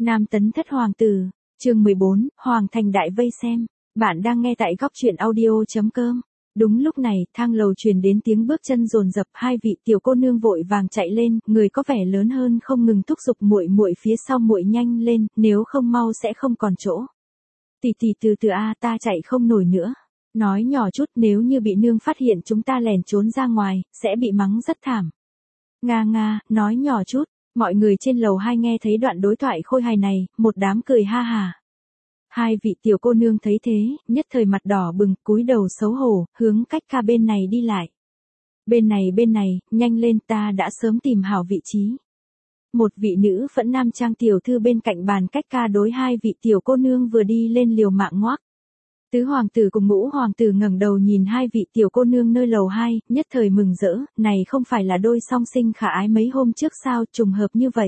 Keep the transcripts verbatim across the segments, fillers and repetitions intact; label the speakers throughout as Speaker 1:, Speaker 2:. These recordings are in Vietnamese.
Speaker 1: Nam Tấn Thất Hoàng tử, chương mười bốn, Hoàng thành đại vây xem. Bạn đang nghe tại góc truyện audio.com. Đúng lúc này, thang lầu truyền đến tiếng bước chân dồn dập, hai vị tiểu cô nương vội vàng chạy lên, người có vẻ lớn hơn không ngừng thúc giục muội muội phía sau muội nhanh lên, nếu không mau sẽ không còn chỗ. Tỷ tỷ từ từ a, ta chạy không nổi nữa. Nói nhỏ chút, nếu như bị nương phát hiện chúng ta lèn trốn ra ngoài, sẽ bị mắng rất thảm. Nga nga, nói nhỏ chút. Mọi người trên lầu hai nghe thấy đoạn đối thoại khôi hài này, một đám cười ha hà. Hai vị tiểu cô nương thấy thế, nhất thời mặt đỏ bừng, cúi đầu xấu hổ, hướng cách ca bên này đi lại. Bên này bên này, nhanh lên, ta đã sớm tìm hảo vị trí. Một vị nữ phẫn nam trang tiểu thư bên cạnh bàn cách ca đối hai vị tiểu cô nương vừa đi lên liều mạng ngoác. Tứ hoàng tử cùng ngũ hoàng tử ngẩng đầu nhìn hai vị tiểu cô nương nơi lầu hai, nhất thời mừng rỡ, này không phải là đôi song sinh khả ái mấy hôm trước sao, trùng hợp như vậy.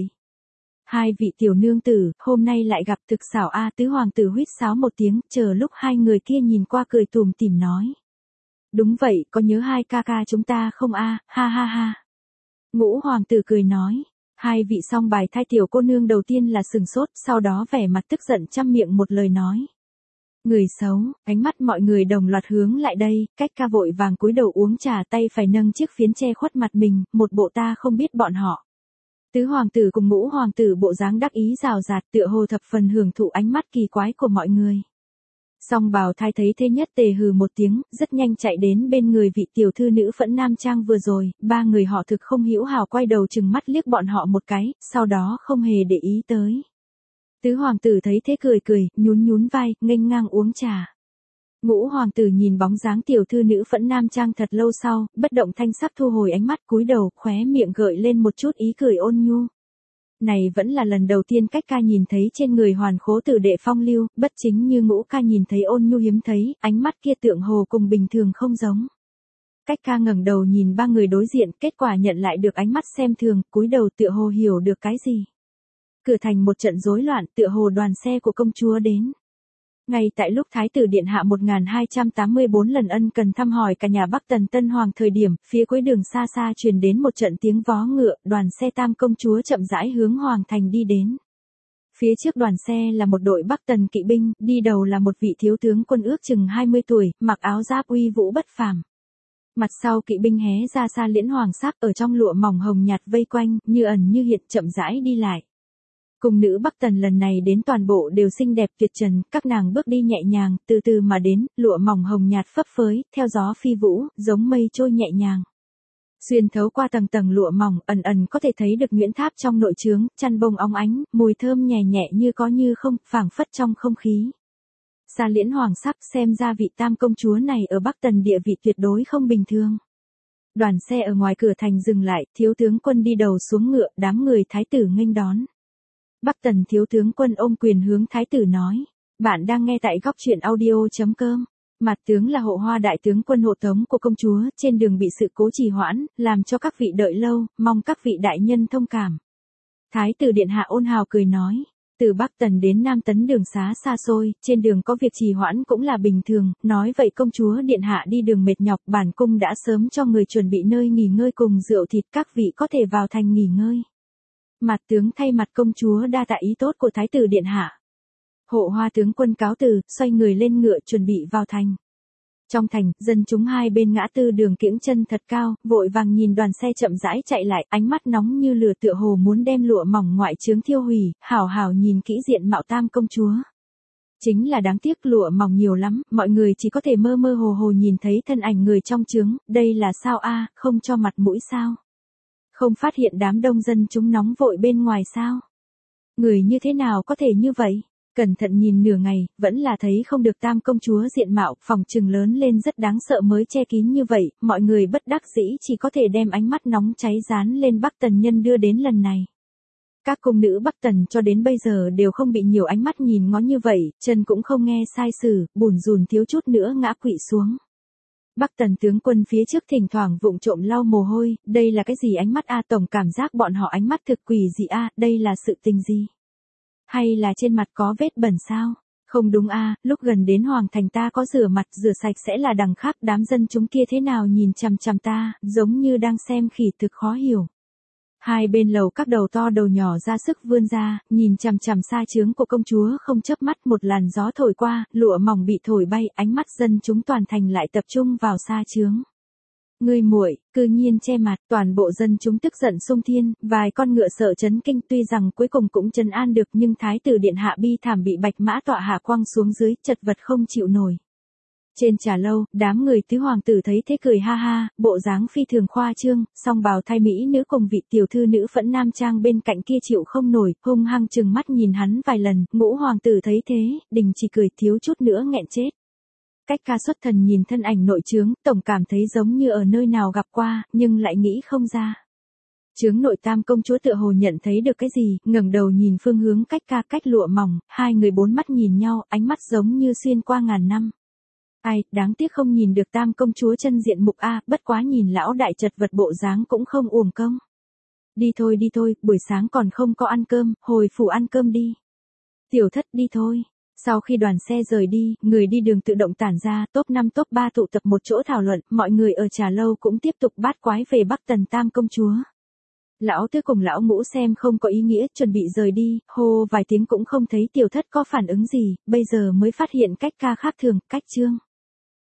Speaker 1: Hai vị tiểu nương tử, hôm nay lại gặp thực xảo a, tứ hoàng tử huýt sáo một tiếng, chờ lúc hai người kia nhìn qua cười tùm tìm nói. Đúng vậy, có nhớ hai ca ca chúng ta không a, ha ha ha. Ngũ hoàng tử cười nói. Hai vị song bài thai tiểu cô nương đầu tiên là sừng sốt, sau đó vẻ mặt tức giận trăm miệng một lời nói. Người xấu, ánh mắt mọi người đồng loạt hướng lại đây, cách ca vội vàng cúi đầu uống trà, tay phải nâng chiếc phiến che khuất mặt mình, một bộ ta không biết bọn họ. Tứ hoàng tử cùng ngũ hoàng tử bộ dáng đắc ý rào rạt, tựa hồ thập phần hưởng thụ ánh mắt kỳ quái của mọi người. Song bào thai thấy thế nhất tề hừ một tiếng, rất nhanh chạy đến bên người vị tiểu thư nữ phẫn nam trang vừa rồi, ba người họ thực không hữu hào quay đầu chừng mắt liếc bọn họ một cái, sau đó không hề để ý tới. Tứ hoàng tử thấy thế cười cười, nhún nhún vai, nghênh ngang uống trà. Ngũ hoàng tử nhìn bóng dáng tiểu thư nữ phẫn nam trang thật lâu sau, bất động thanh sắc thu hồi ánh mắt, cúi đầu, khóe miệng gợi lên một chút ý cười ôn nhu. Này vẫn là lần đầu tiên cách ca nhìn thấy trên người hoàn khố tử đệ phong lưu, bất chính như ngũ ca nhìn thấy ôn nhu hiếm thấy, ánh mắt kia tượng hồ cùng bình thường không giống. Cách ca ngẩng đầu nhìn ba người đối diện, kết quả nhận lại được ánh mắt xem thường, cúi đầu tựa hồ hiểu được cái gì. Cửa thành một trận rối loạn, tựa hồ đoàn xe của công chúa đến. Ngay tại lúc Thái tử Điện Hạ một nghìn hai trăm tám mươi bốn lần ân cần thăm hỏi cả nhà Bắc Tần Tân Hoàng thời điểm, phía cuối đường xa xa truyền đến một trận tiếng vó ngựa, đoàn xe tam công chúa chậm rãi hướng Hoàng thành đi đến. Phía trước đoàn xe là một đội Bắc Tần kỵ binh, đi đầu là một vị thiếu tướng quân ước chừng hai mươi tuổi, mặc áo giáp uy vũ bất phàm. Mặt sau kỵ binh hé ra xa liễn hoàng sắc ở trong lụa mỏng hồng nhạt vây quanh, như ẩn như hiện chậm rãi đi lại. Cùng nữ Bắc Tần lần này đến toàn bộ đều xinh đẹp tuyệt trần, các nàng bước đi nhẹ nhàng, từ từ mà đến, lụa mỏng hồng nhạt phấp phới, theo gió phi vũ, giống mây trôi nhẹ nhàng. Xuyên thấu qua tầng tầng lụa mỏng, ẩn ẩn có thể thấy được Nguyễn Tháp trong nội trướng, chăn bông óng ánh, mùi thơm nhẹ nhẹ như có như không, phảng phất trong không khí. Xa liễn hoàng sắc, xem ra vị tam công chúa này ở Bắc Tần địa vị tuyệt đối không bình thường. Đoàn xe ở ngoài cửa thành dừng lại, thiếu tướng quân đi đầu xuống ngựa, đám người thái tử nghênh đón. Bắc Tần thiếu tướng quân ôm quyền hướng thái tử nói, bạn đang nghe tại góc truyện audio.com. Mặt tướng là hộ hoa đại tướng quân hộ tống của công chúa, trên đường bị sự cố trì hoãn, làm cho các vị đợi lâu, mong các vị đại nhân thông cảm. Thái tử Điện Hạ ôn hào cười nói, từ Bắc Tần đến Nam Tấn đường xá xa xôi, trên đường có việc trì hoãn cũng là bình thường, nói vậy công chúa Điện Hạ đi đường mệt nhọc, bản cung đã sớm cho người chuẩn bị nơi nghỉ ngơi cùng rượu thịt, các vị có thể vào thành nghỉ ngơi. Mặt tướng thay mặt công chúa đa tạ ý tốt của Thái tử Điện Hạ. Hộ hoa tướng quân cáo từ, xoay người lên ngựa chuẩn bị vào thành. Trong thành, dân chúng hai bên ngã tư đường kiễng chân thật cao, vội vàng nhìn đoàn xe chậm rãi chạy lại, ánh mắt nóng như lửa tựa hồ muốn đem lụa mỏng ngoại trướng thiêu hủy, hảo hảo nhìn kỹ diện mạo tam công chúa. Chính là đáng tiếc lụa mỏng nhiều lắm, mọi người chỉ có thể mơ mơ hồ hồ nhìn thấy thân ảnh người trong trướng, đây là sao a, không cho mặt mũi sao? Không phát hiện đám đông dân chúng nóng vội bên ngoài sao? Người như thế nào có thể như vậy? Cẩn thận nhìn nửa ngày, vẫn là thấy không được tam công chúa diện mạo, phòng trừng lớn lên rất đáng sợ mới che kín như vậy, mọi người bất đắc dĩ chỉ có thể đem ánh mắt nóng cháy dán lên Bắc Tần nhân đưa đến lần này. Các cung nữ Bắc Tần cho đến bây giờ đều không bị nhiều ánh mắt nhìn ngó như vậy, chân cũng không nghe sai sử, bùn rùn thiếu chút nữa ngã quỵ xuống. Bắc Tần tướng quân phía trước thỉnh thoảng vụng trộm lau mồ hôi, đây là cái gì ánh mắt a, tổng cảm giác bọn họ ánh mắt thực quỷ gì a, đây là sự tình gì? Hay là trên mặt có vết bẩn sao? Không đúng a, lúc gần đến Hoàng thành ta có rửa mặt rửa sạch sẽ là đằng khác, đám dân chúng kia thế nào nhìn chằm chằm ta, giống như đang xem khỉ thực khó hiểu. Hai bên lầu các đầu to đầu nhỏ ra sức vươn ra, nhìn chằm chằm xa chướng của công chúa không chớp mắt. Một làn gió thổi qua, lụa mỏng bị thổi bay, ánh mắt dân chúng toàn thành lại tập trung vào xa chướng. Ngươi muội, cư nhiên che mặt, toàn bộ dân chúng tức giận xung thiên, vài con ngựa sợ chấn kinh, tuy rằng cuối cùng cũng trấn an được, nhưng thái tử điện hạ bi thảm bị bạch mã tọa hạ quăng xuống dưới, chật vật không chịu nổi. Trên trà lâu, đám người tứ hoàng tử thấy thế cười ha ha, bộ dáng phi thường khoa trương, song bào thai mỹ nữ cùng vị tiểu thư nữ phẫn nam trang bên cạnh kia chịu không nổi, hung hăng trừng mắt nhìn hắn vài lần. Ngũ hoàng tử thấy thế, đình chỉ cười, thiếu chút nữa nghẹn chết. Cách ca xuất thần nhìn thân ảnh nội trướng, tổng cảm thấy giống như ở nơi nào gặp qua, nhưng lại nghĩ không ra. Trướng nội tam công chúa tựa hồ nhận thấy được cái gì, ngẩng đầu nhìn phương hướng cách ca cách lụa mỏng, hai người bốn mắt nhìn nhau, ánh mắt giống như xuyên qua ngàn năm. Ai, đáng tiếc không nhìn được tam công chúa chân diện mục a, bất quá nhìn lão đại chật vật bộ dáng cũng không uổng công. Đi thôi đi thôi, buổi sáng còn không có ăn cơm, hồi phủ ăn cơm đi. Tiểu thất đi thôi. Sau khi đoàn xe rời đi, người đi đường tự động tản ra, top năm top ba tụ tập một chỗ thảo luận, mọi người ở trà lâu cũng tiếp tục bát quái về Bắc Tần tam công chúa. Lão tứ cùng lão ngũ xem không có ý nghĩa, chuẩn bị rời đi, hô vài tiếng cũng không thấy tiểu thất có phản ứng gì, bây giờ mới phát hiện cách ca khác thường, cách trương.